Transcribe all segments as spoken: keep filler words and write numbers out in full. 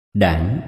Đảng.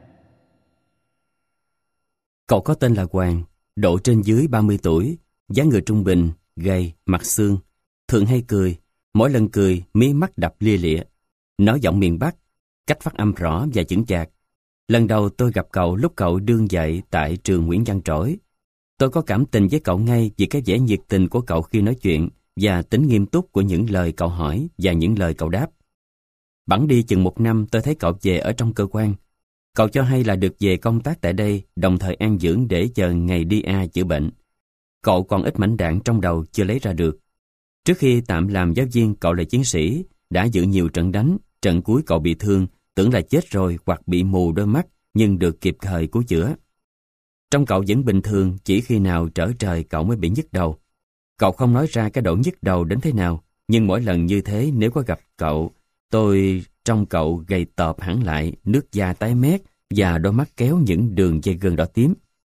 Cậu có tên là Hoàng, độ trên dưới ba mươi tuổi, dáng người trung bình, gầy, mặt xương, thường hay cười, mỗi lần cười mí mắt đập lia lịa, nói giọng miền Bắc, cách phát âm rõ và chững chạc. Lần đầu tôi gặp cậu lúc cậu đương dạy tại trường Nguyễn Văn Trỗi. Tôi có cảm tình với cậu ngay vì cái vẻ nhiệt tình của cậu khi nói chuyện và tính nghiêm túc của những lời cậu hỏi và những lời cậu đáp. Bẵng đi chừng một năm tôi thấy cậu về ở trong cơ quan. Cậu cho hay là được về công tác tại đây, đồng thời an dưỡng để chờ ngày đi A chữa bệnh. Cậu còn ít mảnh đạn trong đầu chưa lấy ra được. Trước khi tạm làm giáo viên, cậu là chiến sĩ, đã dự nhiều trận đánh. Trận cuối cậu bị thương, tưởng là chết rồi hoặc bị mù đôi mắt, nhưng được kịp thời cứu chữa. Trong cậu vẫn bình thường, chỉ khi nào trở trời cậu mới bị nhức đầu. Cậu không nói ra cái độ nhức đầu đến thế nào, nhưng mỗi lần như thế nếu có gặp cậu, tôi trong cậu gầy tọp hẳn lại, nước da tái mét và đôi mắt kéo những đường dây gân đỏ tím.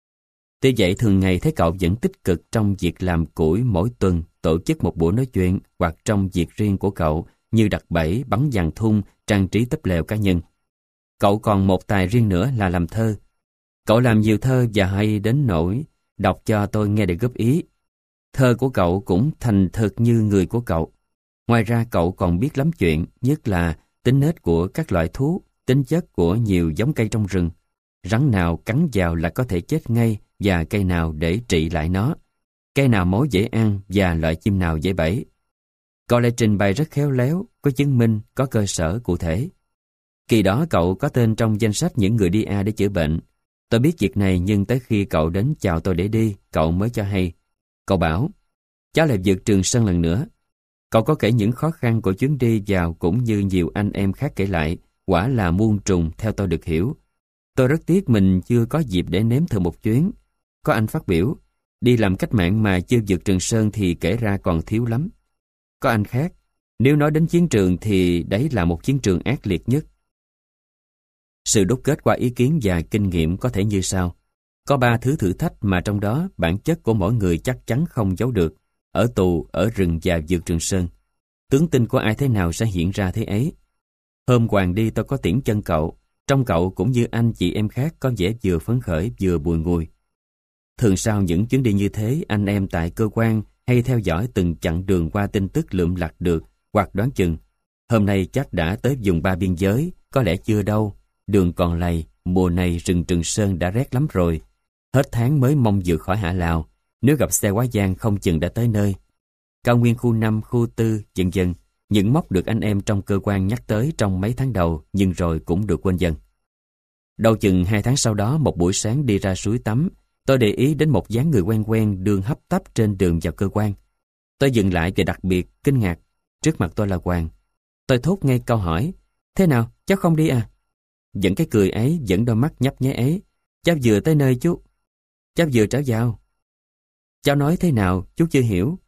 Tuy vậy thường ngày thấy cậu vẫn tích cực trong việc làm củi, mỗi tuần tổ chức một buổi nói chuyện hoặc trong việc riêng của cậu như đặt bẫy, bắn giàn thun, trang trí túp lều cá nhân. Cậu còn một tài riêng nữa là làm thơ. Cậu làm nhiều thơ và hay đến nỗi đọc cho tôi nghe để góp ý. Thơ của cậu cũng thành thực như người của cậu. Ngoài ra cậu còn biết lắm chuyện, nhất là tính nết của các loại thú, tính chất của nhiều giống cây trong rừng. Rắn nào cắn vào là có thể chết ngay và cây nào để trị lại nó. Cây nào mối dễ ăn và loại chim nào dễ bẫy. Cậu lại trình bày rất khéo léo, có chứng minh, có cơ sở cụ thể. Kỳ đó cậu có tên trong danh sách những người đi A để chữa bệnh. Tôi biết việc này nhưng tới khi cậu đến chào tôi để đi, cậu mới cho hay. Cậu bảo, cháu lại vượt Trường Sơn lần nữa. Cậu có kể những khó khăn của chuyến đi vào cũng như nhiều anh em khác kể lại, quả là muôn trùng theo tôi được hiểu. Tôi rất tiếc mình chưa có dịp để nếm thử một chuyến. Có anh phát biểu, đi làm cách mạng mà chưa vượt Trường Sơn thì kể ra còn thiếu lắm. Có anh khác, nếu nói đến chiến trường thì đấy là một chiến trường ác liệt nhất. Sự đúc kết qua ý kiến và kinh nghiệm có thể như sau. Có ba thứ thử thách mà trong đó bản chất của mỗi người chắc chắn không giấu được. Ở tù, ở rừng và vượt Trường Sơn. Tướng tinh của ai thế nào sẽ hiện ra thế ấy. Hôm Hoàng đi tôi có tiễn chân cậu. Trong cậu cũng như anh chị em khác có vẻ vừa phấn khởi vừa bùi ngùi. Thường sau những chuyến đi như thế, anh em tại cơ quan hay theo dõi từng chặng đường qua tin tức lượm lặt được hoặc đoán chừng. Hôm nay chắc đã tới vùng ba biên giới, có lẽ chưa đâu. Đường còn lầy, mùa này rừng Trường Sơn đã rét lắm rồi. Hết tháng mới mong vượt khỏi Hạ Lào. Nếu gặp xe quá giang không chừng đã tới nơi. Cao nguyên khu năm, khu tư, dần dần, những mốc được anh em trong cơ quan nhắc tới trong mấy tháng đầu, nhưng rồi cũng được quên dần. Đầu chừng hai tháng sau đó, một buổi sáng đi ra suối tắm, tôi để ý đến một dáng người quen quen đường hấp tấp trên đường vào cơ quan. Tôi dừng lại và đặc biệt kinh ngạc. Trước mặt tôi là Hoàng. Tôi thốt ngay câu hỏi, thế nào, cháu không đi à? Vẫn cái cười ấy, vẫn đôi mắt nhấp nháy ấy. Cháu vừa tới nơi chú. Cháu vừa trở vào. Cháu nói thế nào, chú chưa hiểu.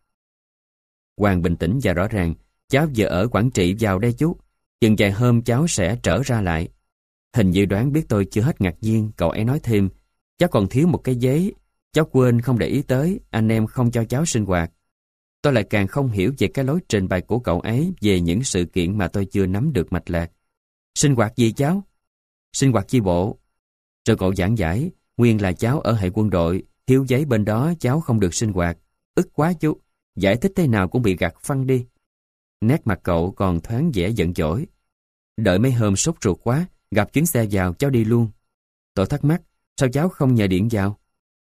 Hoàng bình tĩnh và rõ ràng, cháu vừa ở Quảng Trị vào đây chú. Chừng vài hôm cháu sẽ trở ra lại. Hình như đoán biết tôi chưa hết ngạc nhiên, cậu ấy nói thêm, cháu còn thiếu một cái giấy, cháu quên không để ý tới, anh em không cho cháu sinh hoạt. Tôi lại càng không hiểu về cái lối trình bày của cậu ấy về những sự kiện mà tôi chưa nắm được mạch lạc. Sinh hoạt gì cháu? Sinh hoạt chi bộ. Rồi cậu giảng giải, nguyên là cháu ở hệ quân đội, thiếu giấy bên đó cháu không được sinh hoạt. Ức quá chú, giải thích thế nào cũng bị gạt phăng đi. Nét mặt cậu còn thoáng vẻ giận dỗi. Đợi mấy hôm sốt ruột quá, gặp chuyến xe vào cháu đi luôn. Tôi thắc mắc, sao cháu không nhờ điện vào?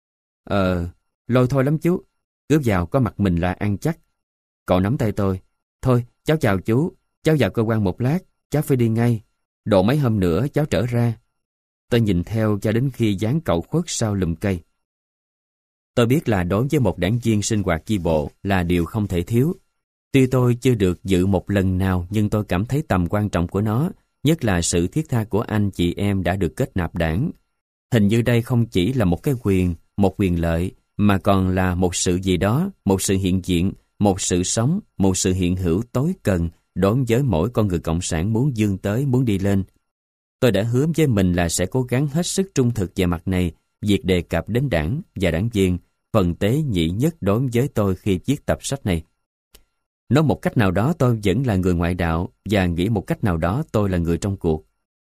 Ờ, lôi thôi lắm chú, cứ vào có mặt mình là ăn chắc. Cậu nắm tay tôi, thôi cháu chào chú, cháu vào cơ quan một lát, cháu phải đi ngay. Độ mấy hôm nữa cháu trở ra. Tôi nhìn theo cho đến khi dáng cậu khuất sau lùm cây. Tôi biết là đối với một đảng viên sinh hoạt chi bộ là điều không thể thiếu. Tuy tôi chưa được dự một lần nào nhưng tôi cảm thấy tầm quan trọng của nó, nhất là sự thiết tha của anh chị em đã được kết nạp đảng. Hình như đây không chỉ là một cái quyền, một quyền lợi, mà còn là một sự gì đó, một sự hiện diện, một sự sống, một sự hiện hữu tối cần đối với mỗi con người cộng sản muốn vươn tới, muốn đi lên. Tôi đã hứa với mình là sẽ cố gắng hết sức trung thực về mặt này, việc đề cập đến đảng và đảng viên, phần tế nhị nhất đối với tôi khi viết tập sách này. Nói một cách nào đó tôi vẫn là người ngoại đạo và nghĩ một cách nào đó tôi là người trong cuộc.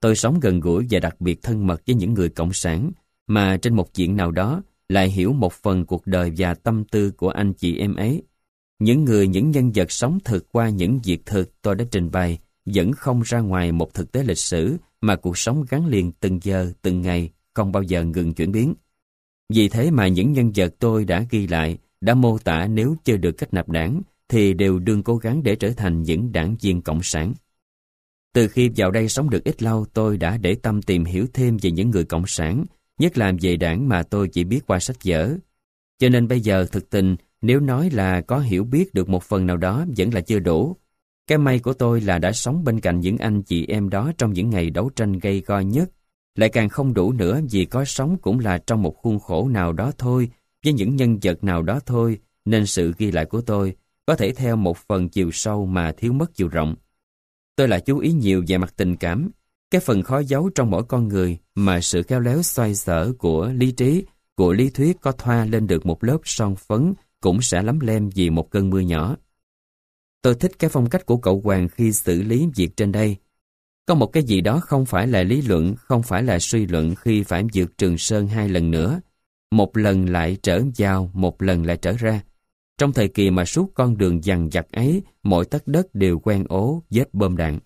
Tôi sống gần gũi và đặc biệt thân mật với những người cộng sản mà trên một diện nào đó lại hiểu một phần cuộc đời và tâm tư của anh chị em ấy. Những người, những nhân vật sống thực qua những việc thực tôi đã trình bày vẫn không ra ngoài một thực tế lịch sử mà cuộc sống gắn liền từng giờ, từng ngày, không bao giờ ngừng chuyển biến. Vì thế mà những nhân vật tôi đã ghi lại, đã mô tả nếu chưa được kết nạp đảng, thì đều đương cố gắng để trở thành những đảng viên cộng sản. Từ khi vào đây sống được ít lâu, tôi đã để tâm tìm hiểu thêm về những người cộng sản, nhất là về đảng mà tôi chỉ biết qua sách vở. Cho nên bây giờ thực tình, nếu nói là có hiểu biết được một phần nào đó vẫn là chưa đủ. Cái may của tôi là đã sống bên cạnh những anh chị em đó trong những ngày đấu tranh gay go nhất. Lại càng không đủ nữa vì có sống cũng là trong một khuôn khổ nào đó thôi, với những nhân vật nào đó thôi, nên sự ghi lại của tôi có thể theo một phần chiều sâu mà thiếu mất chiều rộng. Tôi lại chú ý nhiều về mặt tình cảm, cái phần khó giấu trong mỗi con người mà sự khéo léo xoay sở của lý trí, của lý thuyết có thoa lên được một lớp son phấn cũng sẽ lấm lem vì một cơn mưa nhỏ. Tôi thích cái phong cách của cậu Hoàng khi xử lý việc trên đây. Có một cái gì đó không phải là lý luận, không phải là suy luận khi phải vượt Trường Sơn hai lần nữa. Một lần lại trở vào, một lần lại trở ra. Trong thời kỳ mà suốt con đường dằn vặt ấy, mỗi tấc đất đều quen ố, vết bom đạn.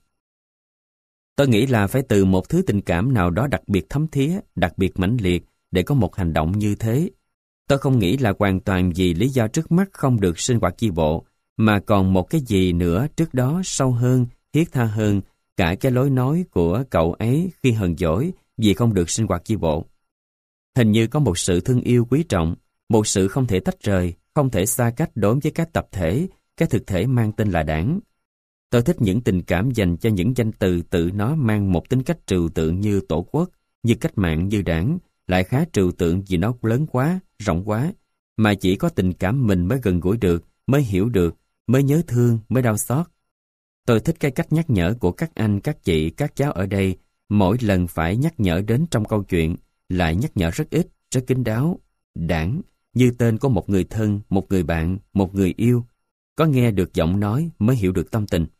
Tôi nghĩ là phải từ một thứ tình cảm nào đó đặc biệt thấm thía, đặc biệt mãnh liệt để có một hành động như thế. Tôi không nghĩ là hoàn toàn vì lý do trước mắt không được sinh hoạt chi bộ, mà còn một cái gì nữa trước đó sâu hơn, thiết tha hơn, cả cái lối nói của cậu ấy khi hờn dỗi vì không được sinh hoạt chi bộ. Hình như có một sự thương yêu quý trọng, một sự không thể tách rời, không thể xa cách đối với các tập thể, cái thực thể mang tên là đảng. Tôi thích những tình cảm dành cho những danh từ tự nó mang một tính cách trừu tượng như tổ quốc, như cách mạng, như đảng, lại khá trừu tượng vì nó lớn quá, rộng quá, mà chỉ có tình cảm mình mới gần gũi được, mới hiểu được, mới nhớ thương, mới đau xót. Tôi thích cái cách nhắc nhở của các anh, các chị, các cháu ở đây, mỗi lần phải nhắc nhở đến trong câu chuyện, lại nhắc nhở rất ít, rất kín đáo. Đảng, như tên của một người thân, một người bạn, một người yêu. Có nghe được giọng nói mới hiểu được tâm tình.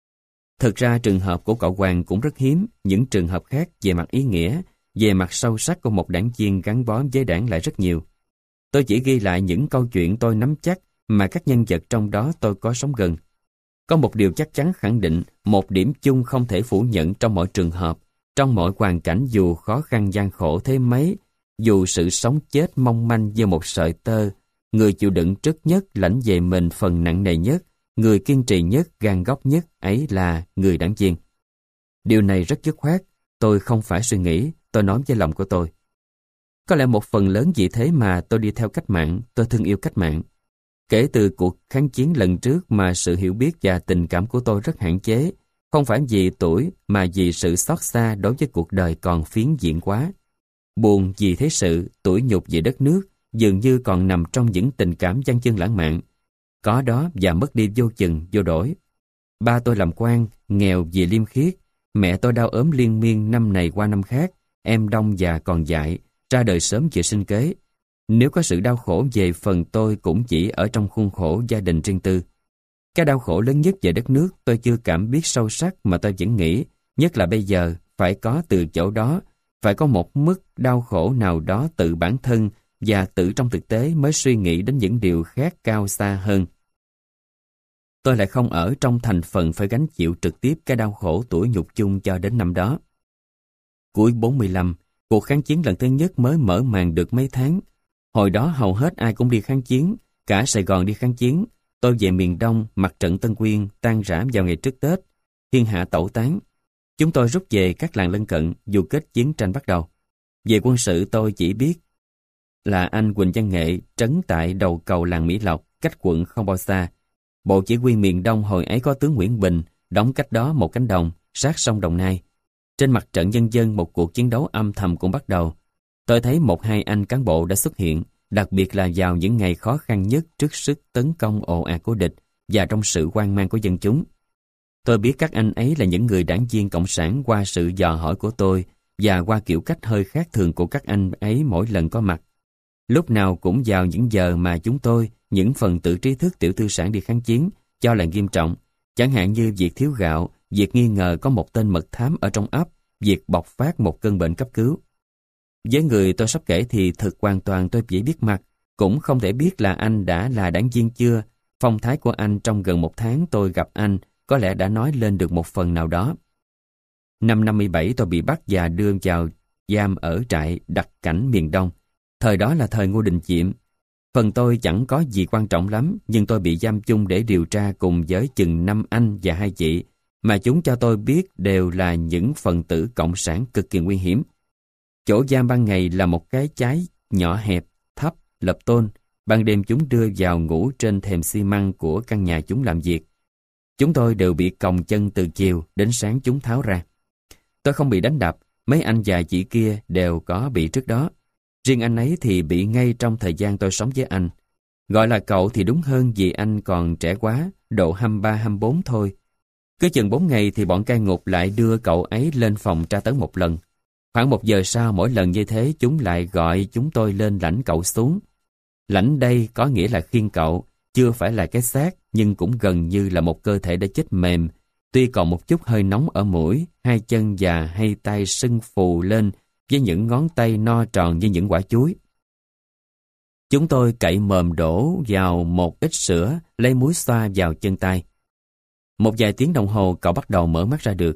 Thực ra trường hợp của cậu Hoàng cũng rất hiếm, những trường hợp khác về mặt ý nghĩa, về mặt sâu sắc của một đảng viên gắn bó với đảng lại rất nhiều. Tôi chỉ ghi lại những câu chuyện tôi nắm chắc mà các nhân vật trong đó tôi có sống gần. Có một điều chắc chắn khẳng định, một điểm chung không thể phủ nhận trong mọi trường hợp, trong mọi hoàn cảnh dù khó khăn gian khổ thế mấy, dù sự sống chết mong manh như một sợi tơ, người chịu đựng trước nhất lãnh về mình phần nặng nề nhất, người kiên trì nhất, gan góc nhất ấy là người đảng viên. Điều này rất dứt khoát, tôi không phải suy nghĩ, tôi nói với lòng của tôi. Có lẽ một phần lớn vì thế mà tôi đi theo cách mạng, tôi thương yêu cách mạng. Kể từ cuộc kháng chiến lần trước mà sự hiểu biết và tình cảm của tôi rất hạn chế, không phải vì tuổi mà vì sự xót xa đối với cuộc đời còn phiến diện quá. Buồn vì thế sự, tủi nhục vì đất nước, dường như còn nằm trong những tình cảm dang dâng lãng mạn. Có đó và mất đi vô chừng, vô đổi. Ba tôi làm quan, nghèo vì liêm khiết. Mẹ tôi đau ốm liên miên năm này qua năm khác. Em đông già còn dại, ra đời sớm chịu sinh kế. Nếu có sự đau khổ về phần tôi cũng chỉ ở trong khuôn khổ gia đình riêng tư. Cái đau khổ lớn nhất về đất nước tôi chưa cảm biết sâu sắc mà tôi vẫn nghĩ, nhất là bây giờ, phải có từ chỗ đó, phải có một mức đau khổ nào đó tự bản thân và tự trong thực tế mới suy nghĩ đến những điều khác cao xa hơn. Tôi lại không ở trong thành phần phải gánh chịu trực tiếp cái đau khổ tủi nhục chung cho đến năm đó. Cuối bốn mươi lăm, cuộc kháng chiến lần thứ nhất mới mở màn được mấy tháng. Hồi đó hầu hết ai cũng đi kháng chiến, cả Sài Gòn đi kháng chiến. Tôi về miền Đông, mặt trận Tân Quyên tan rã vào ngày trước Tết, thiên hạ tẩu tán. Chúng tôi rút về các làng lân cận dù kết chiến tranh bắt đầu. Về quân sự tôi chỉ biết là anh Quỳnh Văn Nghệ trấn tại đầu cầu làng Mỹ Lộc, cách quận không bao xa. Bộ chỉ huy miền Đông hồi ấy có tướng Nguyễn Bình, đóng cách đó một cánh đồng, sát sông Đồng Nai. Trên mặt trận nhân dân một cuộc chiến đấu âm thầm cũng bắt đầu. Tôi thấy một hai anh cán bộ đã xuất hiện, đặc biệt là vào những ngày khó khăn nhất trước sức tấn công ồ ạt của địch và trong sự hoang mang của dân chúng. Tôi biết các anh ấy là những người đảng viên cộng sản qua sự dò hỏi của tôi và qua kiểu cách hơi khác thường của các anh ấy mỗi lần có mặt. Lúc nào cũng vào những giờ mà chúng tôi, những phần tử trí thức tiểu tư sản đi kháng chiến, cho là nghiêm trọng, chẳng hạn như việc thiếu gạo, việc nghi ngờ có một tên mật thám ở trong ấp việc bộc phát một cơn bệnh cấp cứu. Với người tôi sắp kể thì thực hoàn toàn tôi chỉ biết mặt, cũng không thể biết là anh đã là đảng viên chưa. Phong thái của anh trong gần một tháng tôi gặp anh có lẽ đã nói lên được một phần nào đó. Năm năm mươi bảy tôi bị bắt và đưa vào giam ở trại đặc cảnh miền Đông. Thời đó là thời Ngô Đình Diệm. Phần tôi chẳng có gì quan trọng lắm, nhưng tôi bị giam chung để điều tra cùng với chừng năm anh và hai chị, mà chúng cho tôi biết đều là những phần tử cộng sản cực kỳ nguy hiểm. Chỗ giam ban ngày là một cái chái nhỏ hẹp, thấp, lập tôn. Ban đêm chúng đưa vào ngủ trên thềm xi măng của căn nhà chúng làm việc. Chúng tôi đều bị còng chân từ chiều đến sáng chúng tháo ra. Tôi không bị đánh đập, mấy anh và chị kia đều có bị trước đó. Riêng anh ấy thì bị ngay trong thời gian tôi sống với anh. Gọi là cậu thì đúng hơn vì anh còn trẻ quá, độ hai mươi ba hai mươi bốn thôi. Cứ chừng bốn ngày thì bọn cai ngục lại đưa cậu ấy lên phòng tra tấn một lần. Khoảng một giờ sau mỗi lần như thế chúng lại gọi chúng tôi lên lãnh cậu xuống. Lãnh đây có nghĩa là khiêng cậu, chưa phải là cái xác nhưng cũng gần như là một cơ thể đã chết mềm. Tuy còn một chút hơi nóng ở mũi, hai chân và hai tay sưng phù lên với những ngón tay no tròn như những quả chuối. Chúng tôi cậy mồm đổ vào một ít sữa, lấy muối xoa vào chân tay. Một vài tiếng đồng hồ cậu bắt đầu mở mắt ra được.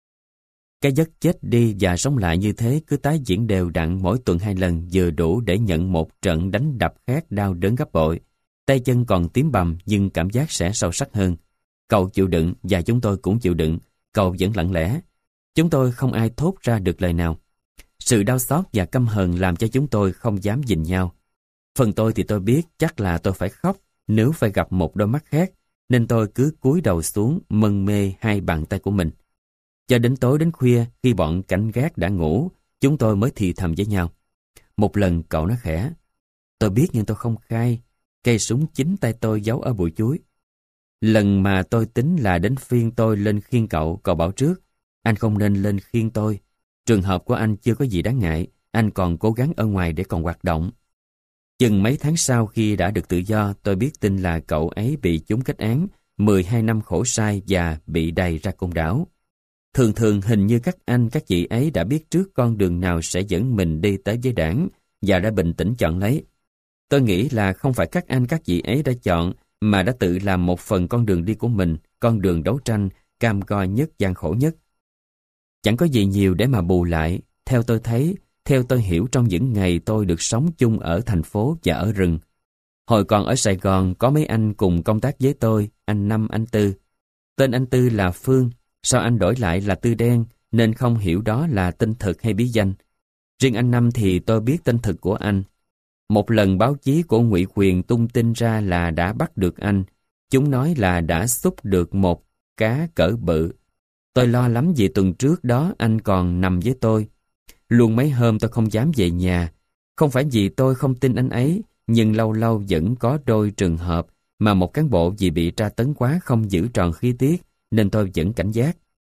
Cái giấc chết đi và sống lại như thế cứ tái diễn đều đặn mỗi tuần hai lần vừa đủ để nhận một trận đánh đập khác đau đớn gấp bội. Tay chân còn tím bầm nhưng cảm giác sẽ sâu sắc hơn. Cậu chịu đựng và chúng tôi cũng chịu đựng, cậu vẫn lặng lẽ. Chúng tôi không ai thốt ra được lời nào. Sự đau xót và căm hờn làm cho chúng tôi không dám nhìn nhau. Phần tôi thì tôi biết chắc là tôi phải khóc nếu phải gặp một đôi mắt khác, nên tôi cứ cúi đầu xuống mân mê hai bàn tay của mình. Cho đến tối đến khuya, khi bọn cảnh gác đã ngủ, chúng tôi mới thì thầm với nhau. Một lần cậu nói khẽ, tôi biết nhưng tôi không khai, cây súng chính tay tôi giấu ở bụi chuối. Lần mà tôi tính là đến phiên tôi lên khiêng cậu, cậu bảo trước, anh không nên lên khiêng tôi. Trường hợp của anh chưa có gì đáng ngại, anh còn cố gắng ở ngoài để còn hoạt động. Chừng mấy tháng sau khi đã được tự do, tôi biết tin là cậu ấy bị trúng kết án, mười hai năm khổ sai và bị đày ra côn đảo. Thường thường hình như các anh các chị ấy đã biết trước con đường nào sẽ dẫn mình đi tới với đảng và đã bình tĩnh chọn lấy. Tôi nghĩ là không phải các anh các chị ấy đã chọn mà đã tự làm một phần con đường đi của mình, con đường đấu tranh, cam go nhất, gian khổ nhất. Chẳng có gì nhiều để mà bù lại, theo tôi thấy, theo tôi hiểu trong những ngày tôi được sống chung ở thành phố và ở rừng. Hồi còn ở Sài Gòn có mấy anh cùng công tác với tôi, anh Năm, anh Tư. Tên anh Tư là Phương, sao anh đổi lại là Tư Đen nên không hiểu đó là tên thực hay bí danh. Riêng anh Năm thì tôi biết tên thực của anh. Một lần báo chí của Ngụy Quyền tung tin ra là đã bắt được anh. Chúng nói là đã xúc được một cá cỡ bự. Tôi lo lắm vì tuần trước đó anh còn nằm với tôi. Luôn mấy hôm tôi không dám về nhà. Không phải vì tôi không tin anh ấy, nhưng lâu lâu vẫn có đôi trường hợp mà một cán bộ vì bị tra tấn quá không giữ tròn khí tiết, nên tôi vẫn cảnh giác.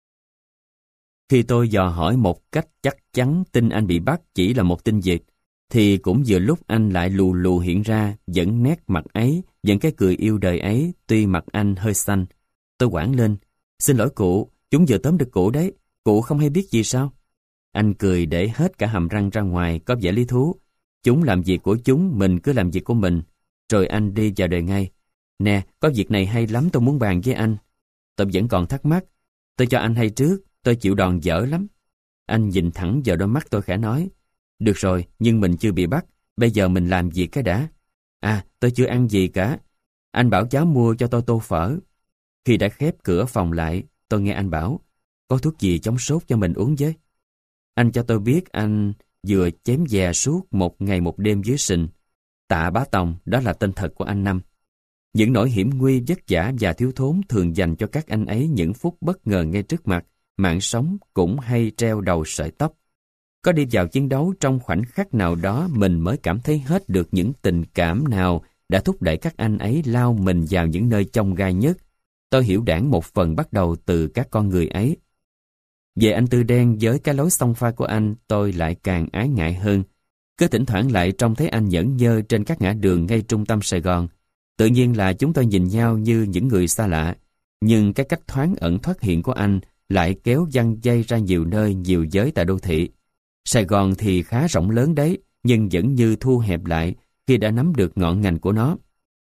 Khi tôi dò hỏi một cách chắc chắn tin anh bị bắt chỉ là một tin vịt, thì cũng vừa lúc anh lại lù lù hiện ra, vẫn nét mặt ấy, vẫn cái cười yêu đời ấy, tuy mặt anh hơi xanh. Tôi quảng lên, xin lỗi cụ, chúng vừa tóm được cụ đấy, cụ không hay biết gì sao? Anh cười để hết cả hàm răng ra ngoài, có vẻ lý thú. Chúng làm việc của chúng, mình cứ làm việc của mình. Rồi anh đi vào đời ngay. Nè, có việc này hay lắm tôi muốn bàn với anh. Tôi vẫn còn thắc mắc. Tôi cho anh hay trước, tôi chịu đòn dở lắm. Anh nhìn thẳng vào đôi mắt tôi khẽ nói. Được rồi, nhưng mình chưa bị bắt. Bây giờ mình làm việc cái đã. À, tôi chưa ăn gì cả. Anh bảo cháu mua cho tôi tô phở. Khi đã khép cửa phòng lại, tôi nghe anh bảo, có thuốc gì chống sốt cho mình uống với. Anh cho tôi biết anh vừa chém giè suốt một ngày một đêm dưới sình. Tạ Bá Tòng, đó là tên thật của anh Năm. Những nỗi hiểm nguy vất vả và thiếu thốn thường dành cho các anh ấy những phút bất ngờ ngay trước mặt, mạng sống cũng hay treo đầu sợi tóc. Có đi vào chiến đấu trong khoảnh khắc nào đó mình mới cảm thấy hết được những tình cảm nào đã thúc đẩy các anh ấy lao mình vào những nơi chông gai nhất. Tôi hiểu đảng một phần bắt đầu từ các con người ấy. Về anh Tư Đen với cái lối xông pha của anh, tôi lại càng ái ngại hơn. Cứ thỉnh thoảng lại trông thấy anh nhởn nhơ trên các ngã đường ngay trung tâm Sài Gòn. Tự nhiên là chúng tôi nhìn nhau như những người xa lạ. Nhưng cái cách thoáng ẩn thoát hiện của anh lại kéo giăng dây ra nhiều nơi, nhiều giới tại đô thị. Sài Gòn thì khá rộng lớn đấy, nhưng vẫn như thu hẹp lại khi đã nắm được ngọn ngành của nó.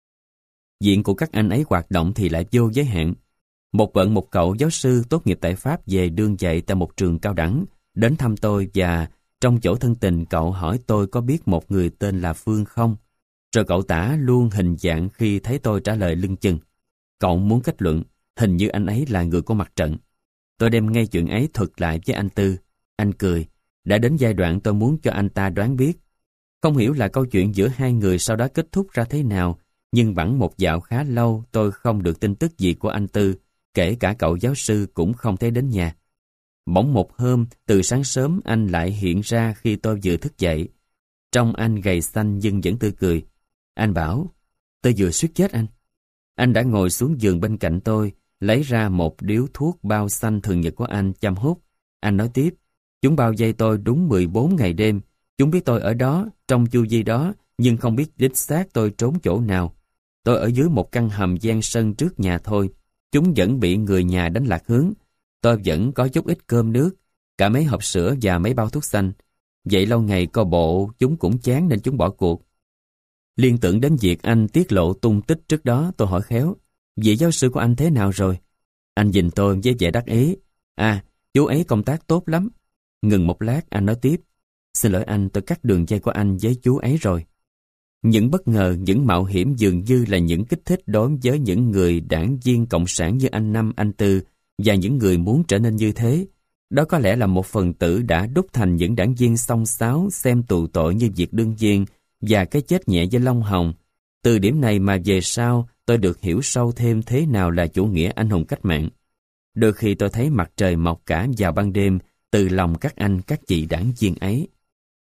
Diện của các anh ấy hoạt động thì lại vô giới hạn. Một bận một cậu giáo sư tốt nghiệp tại Pháp về đương dạy tại một trường cao đẳng, đến thăm tôi và trong chỗ thân tình cậu hỏi tôi có biết một người tên là Phương không? Rồi cậu tả luôn hình dạng khi thấy tôi trả lời lưng chừng. Cậu muốn kết luận, hình như anh ấy là người của mặt trận. Tôi đem ngay chuyện ấy thuật lại với anh Tư. Anh cười. Đã đến giai đoạn tôi muốn cho anh ta đoán biết. Không hiểu là câu chuyện giữa hai người sau đó kết thúc ra thế nào, nhưng bẵng một dạo khá lâu tôi không được tin tức gì của anh Tư, kể cả cậu giáo sư cũng không thấy đến nhà. Bỗng một hôm, từ sáng sớm anh lại hiện ra khi tôi vừa thức dậy. Trông anh gầy xanh nhưng vẫn tươi cười. Anh bảo, tôi vừa suýt chết anh. Anh đã ngồi xuống giường bên cạnh tôi, lấy ra một điếu thuốc bao xanh thường nhật của anh chăm hút. Anh nói tiếp, chúng bao vây tôi đúng mười bốn ngày đêm. Chúng biết tôi ở đó, trong chu vi đó, nhưng không biết đích xác tôi trốn chỗ nào. Tôi ở dưới một căn hầm gian sân trước nhà thôi. Chúng vẫn bị người nhà đánh lạc hướng. Tôi vẫn có chút ít cơm nước, cả mấy hộp sữa và mấy bao thuốc xanh. Vậy lâu ngày coi bộ chúng cũng chán nên chúng bỏ cuộc. Liên tưởng đến việc anh tiết lộ tung tích trước đó, tôi hỏi khéo, vị giáo sư của anh thế nào rồi? Anh nhìn tôi với vẻ đắc ý. À, chú ấy công tác tốt lắm. Ngừng một lát anh nói tiếp, xin lỗi anh, tôi cắt đường dây của anh với chú ấy rồi. Những bất ngờ, những mạo hiểm dường như là những kích thích đối với những người đảng viên cộng sản như anh Năm, anh Tư và những người muốn trở nên như thế. Đó có lẽ là một phần tử đã đúc thành những đảng viên xông xáo xem tù tội như việc đương viên và cái chết nhẹ với lông hồng. Từ điểm này mà về sau tôi được hiểu sâu thêm thế nào là chủ nghĩa anh hùng cách mạng. Đôi khi tôi thấy mặt trời mọc cả vào ban đêm từ lòng các anh các chị đảng viên ấy.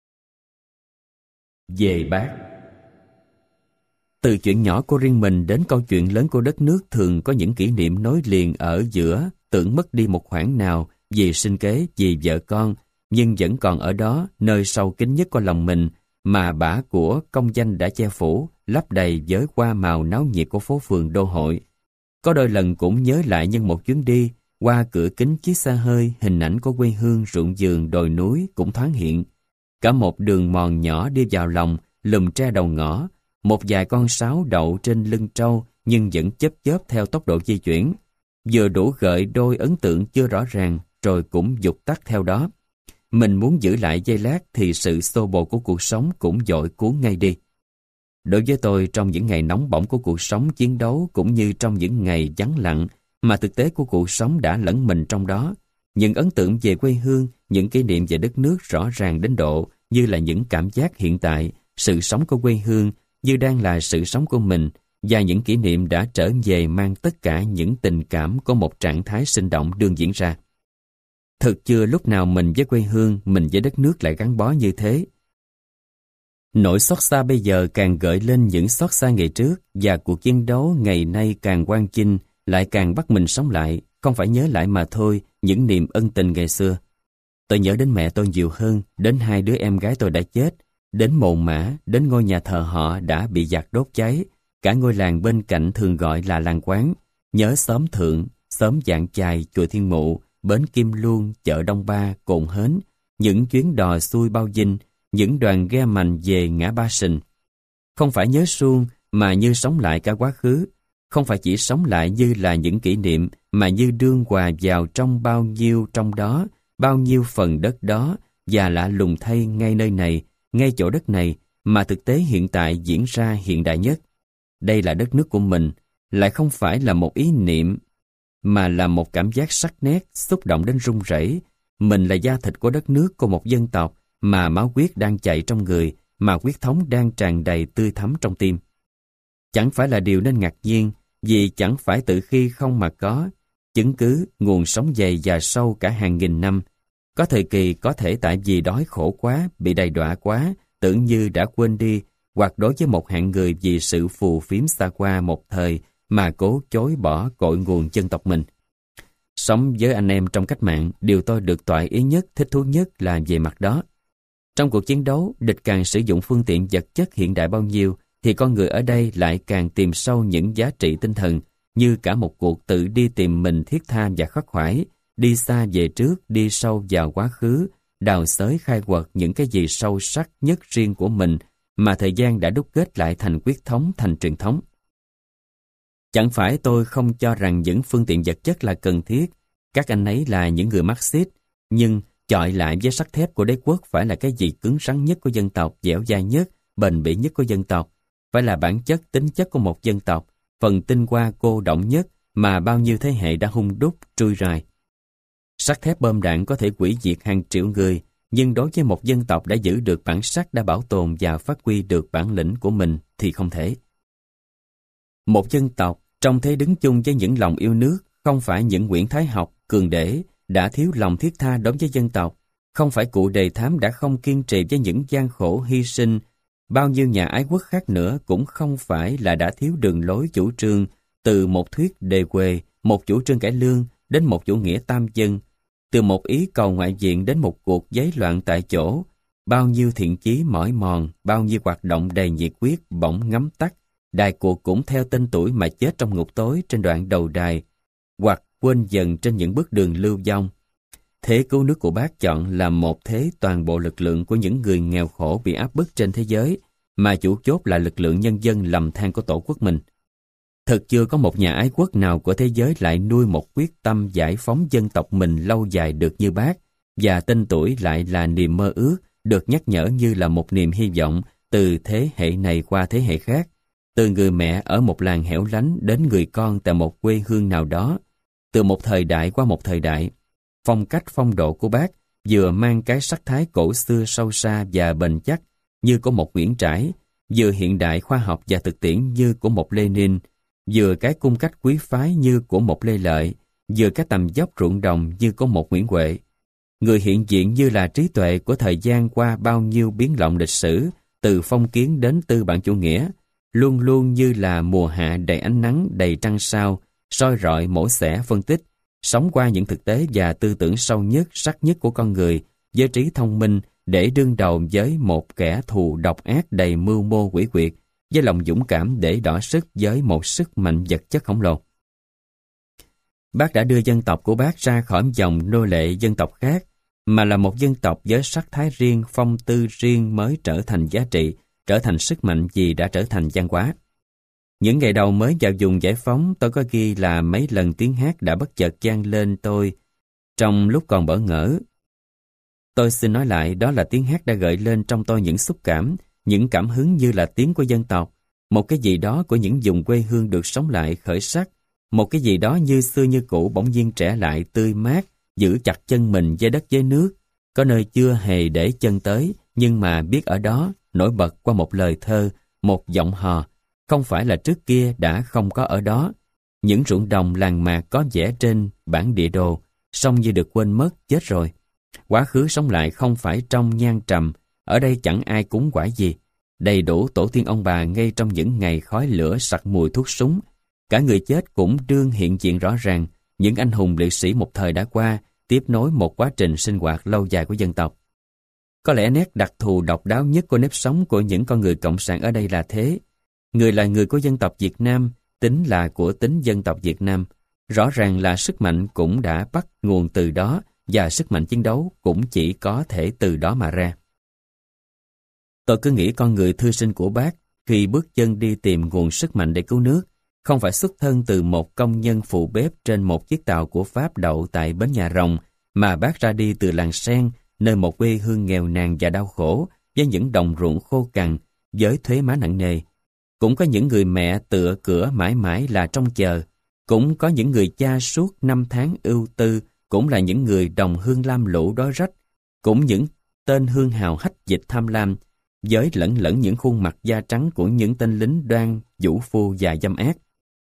Về Bác. Từ chuyện nhỏ của riêng mình đến câu chuyện lớn của đất nước thường có những kỷ niệm nối liền ở giữa, tưởng mất đi một khoảng nào vì sinh kế, vì vợ con, nhưng vẫn còn ở đó, nơi sâu kín nhất của lòng mình, mà bã của công danh đã che phủ, lấp đầy với hoa màu náo nhiệt của phố phường đô hội. Có đôi lần cũng nhớ lại nhân một chuyến đi, qua cửa kính chiếc xe hơi, hình ảnh của quê hương ruộng vườn đồi núi cũng thoáng hiện. Cả một đường mòn nhỏ đi vào lòng, lùm tre đầu ngõ, một vài con sáo đậu trên lưng trâu nhưng vẫn chớp chớp theo tốc độ di chuyển. Vừa đủ gợi đôi ấn tượng chưa rõ ràng, rồi cũng vụt tắt theo đó. Mình muốn giữ lại giây lát thì sự xô bồ của cuộc sống cũng dội cuốn ngay đi. Đối với tôi, trong những ngày nóng bỏng của cuộc sống chiến đấu cũng như trong những ngày vắng lặng mà thực tế của cuộc sống đã lẫn mình trong đó, những ấn tượng về quê hương, những kỷ niệm về đất nước rõ ràng đến độ như là những cảm giác hiện tại, sự sống của quê hương như đang là sự sống của mình, và những kỷ niệm đã trở về mang tất cả những tình cảm của một trạng thái sinh động đương diễn ra. Thực chưa lúc nào mình với quê hương, mình với đất nước lại gắn bó như thế. Nỗi xót xa bây giờ càng gợi lên những xót xa ngày trước, và cuộc chiến đấu ngày nay càng oan chinh, lại càng bắt mình sống lại, không phải nhớ lại mà thôi, những niềm ân tình ngày xưa. Tôi nhớ đến mẹ tôi nhiều hơn, đến hai đứa em gái tôi đã chết, đến mồ mả, đến ngôi nhà thờ họ đã bị giặc đốt cháy, cả ngôi làng bên cạnh thường gọi là làng Quán, nhớ xóm Thượng, xóm Vạn Chài, chùa Thiên Mụ, bến Kim Luông, chợ Đông Ba, Cồn Hến, những chuyến đò xuôi Bao Dinh, những đoàn ghe mành về ngã Ba Sình. Không phải nhớ suông mà như sống lại cả quá khứ, không phải chỉ sống lại như là những kỷ niệm mà như đương hòa vào trong bao nhiêu trong đó, bao nhiêu phần đất đó, và lạ lùng thay ngay nơi này, ngay chỗ đất này mà thực tế hiện tại diễn ra hiện đại nhất. Đây là đất nước của mình, lại không phải là một ý niệm mà là một cảm giác sắc nét, xúc động đến run rẩy. Mình là da thịt của đất nước, của một dân tộc mà máu huyết đang chạy trong người, mà huyết thống đang tràn đầy tươi thắm trong tim. Chẳng phải là điều nên ngạc nhiên, vì chẳng phải từ khi không mà có, chứng cứ nguồn sống dày và sâu cả hàng nghìn năm. Có thời kỳ có thể tại vì đói khổ quá, bị đầy đọa quá, tưởng như đã quên đi, hoặc đối với một hạng người vì sự phù phiếm xa qua một thời mà cố chối bỏ cội nguồn dân tộc mình. Sống với anh em trong cách mạng, điều tôi được toại ý nhất, thích thú nhất là về mặt đó. Trong cuộc chiến đấu, địch càng sử dụng phương tiện vật chất hiện đại bao nhiêu, thì con người ở đây lại càng tìm sâu những giá trị tinh thần, như cả một cuộc tự đi tìm mình thiết tha và khắc khoải, đi xa về trước, đi sâu vào quá khứ, đào xới khai quật những cái gì sâu sắc nhất riêng của mình mà thời gian đã đúc kết lại thành quyết thống, thành truyền thống. Chẳng phải tôi không cho rằng những phương tiện vật chất là cần thiết, các anh ấy là những người Marxist, nhưng chọi lại với sắt thép của đế quốc phải là cái gì cứng rắn nhất của dân tộc, dẻo dai nhất, bền bỉ nhất của dân tộc, phải là bản chất, tính chất của một dân tộc, phần tinh hoa cô động nhất mà bao nhiêu thế hệ đã hung đúc, trui rài. Sắt thép bom đạn có thể hủy diệt hàng triệu người, nhưng đối với một dân tộc đã giữ được bản sắc, đã bảo tồn và phát huy được bản lĩnh của mình thì không thể. Một dân tộc trong thế đứng chung với những lòng yêu nước, không phải những Nguyễn Thái Học, Cường Để đã thiếu lòng thiết tha đối với dân tộc, không phải cụ Đề Thám đã không kiên trì với những gian khổ hy sinh, bao nhiêu nhà ái quốc khác nữa cũng không phải là đã thiếu đường lối chủ trương, từ một thuyết đề quê, một chủ trương cải lương đến một chủ nghĩa tam dân, từ một ý cầu ngoại viện đến một cuộc giấy loạn tại chỗ, bao nhiêu thiện chí mỏi mòn, bao nhiêu hoạt động đầy nhiệt huyết bỗng ngấm tắt, đài cuộc cũng theo tên tuổi mà chết trong ngục tối trên đoạn đầu đài, hoặc quên dần trên những bước đường lưu vong. Thế cứu nước của Bác chọn là một thế toàn bộ lực lượng của những người nghèo khổ bị áp bức trên thế giới, mà chủ chốt là lực lượng nhân dân lầm than của tổ quốc mình. Thực chưa có một nhà ái quốc nào của thế giới lại nuôi một quyết tâm giải phóng dân tộc mình lâu dài được như Bác, và tên tuổi lại là niềm mơ ước, được nhắc nhở như là một niềm hy vọng từ thế hệ này qua thế hệ khác, từ người mẹ ở một làng hẻo lánh đến người con tại một quê hương nào đó, từ một thời đại qua một thời đại. Phong cách phong độ của Bác vừa mang cái sắc thái cổ xưa sâu xa và bền chắc như của một Nguyễn Trãi, vừa hiện đại khoa học và thực tiễn như của một Lenin, vừa cái cung cách quý phái như của một Lê Lợi, vừa cái tầm dốc ruộng đồng như của một Nguyễn Huệ. Người hiện diện như là trí tuệ của thời gian qua bao nhiêu biến động lịch sử, từ phong kiến đến tư bản chủ nghĩa, luôn luôn như là mùa hạ đầy ánh nắng, đầy trăng sao, soi rọi mổ xẻ phân tích, sống qua những thực tế và tư tưởng sâu nhất, sắc nhất của con người, với trí thông minh để đương đầu với một kẻ thù độc ác đầy mưu mô quỷ quyệt, với lòng dũng cảm để đỏ sức với một sức mạnh vật chất khổng lồ. Bác đã đưa dân tộc của Bác ra khỏi dòng nô lệ dân tộc khác, mà là một dân tộc với sắc thái riêng, phong tư riêng mới trở thành giá trị, trở thành sức mạnh vì đã trở thành văn hóa. Những ngày đầu mới vào vùng giải phóng, tôi có ghi là mấy lần tiếng hát đã bất chợt vang lên tôi trong lúc còn bỡ ngỡ. Tôi xin nói lại, đó là tiếng hát đã gợi lên trong tôi những xúc cảm, những cảm hứng như là tiếng của dân tộc, một cái gì đó của những vùng quê hương được sống lại khởi sắc, một cái gì đó như xưa như cũ bỗng nhiên trẻ lại tươi mát, giữ chặt chân mình với đất với nước, có nơi chưa hề để chân tới, nhưng mà biết ở đó, nổi bật qua một lời thơ, một giọng hò, không phải là trước kia đã không có ở đó. Những ruộng đồng làng mạc có vẽ trên bản địa đồ, song như được quên mất, chết rồi. Quá khứ sống lại không phải trong nhang trầm, ở đây chẳng ai cúng quả gì. Đầy đủ tổ tiên ông bà ngay trong những ngày khói lửa sặc mùi thuốc súng. Cả người chết cũng đương hiện diện rõ ràng, những anh hùng liệt sĩ một thời đã qua, tiếp nối một quá trình sinh hoạt lâu dài của dân tộc. Có lẽ nét đặc thù độc đáo nhất của nếp sống của những con người cộng sản ở đây là thế. Người là người của dân tộc Việt Nam, tính là của tính dân tộc Việt Nam. Rõ ràng là sức mạnh cũng đã bắt nguồn từ đó, và sức mạnh chiến đấu cũng chỉ có thể từ đó mà ra. Tôi cứ nghĩ con người thư sinh của Bác khi bước chân đi tìm nguồn sức mạnh để cứu nước, không phải xuất thân từ một công nhân phụ bếp trên một chiếc tàu của Pháp đậu tại bến Nhà Rồng, mà Bác ra đi từ làng Sen, nơi một quê hương nghèo nàn và đau khổ, với những đồng ruộng khô cằn, với thuế má nặng nề. Cũng có những người mẹ tựa cửa mãi mãi là trông chờ, cũng có những người cha suốt năm tháng ưu tư, cũng là những người đồng hương lam lũ đói rách, cũng những tên hương hào hách dịch tham lam, với lẫn lẫn những khuôn mặt da trắng của những tên lính đoan, vũ phu và dâm ác.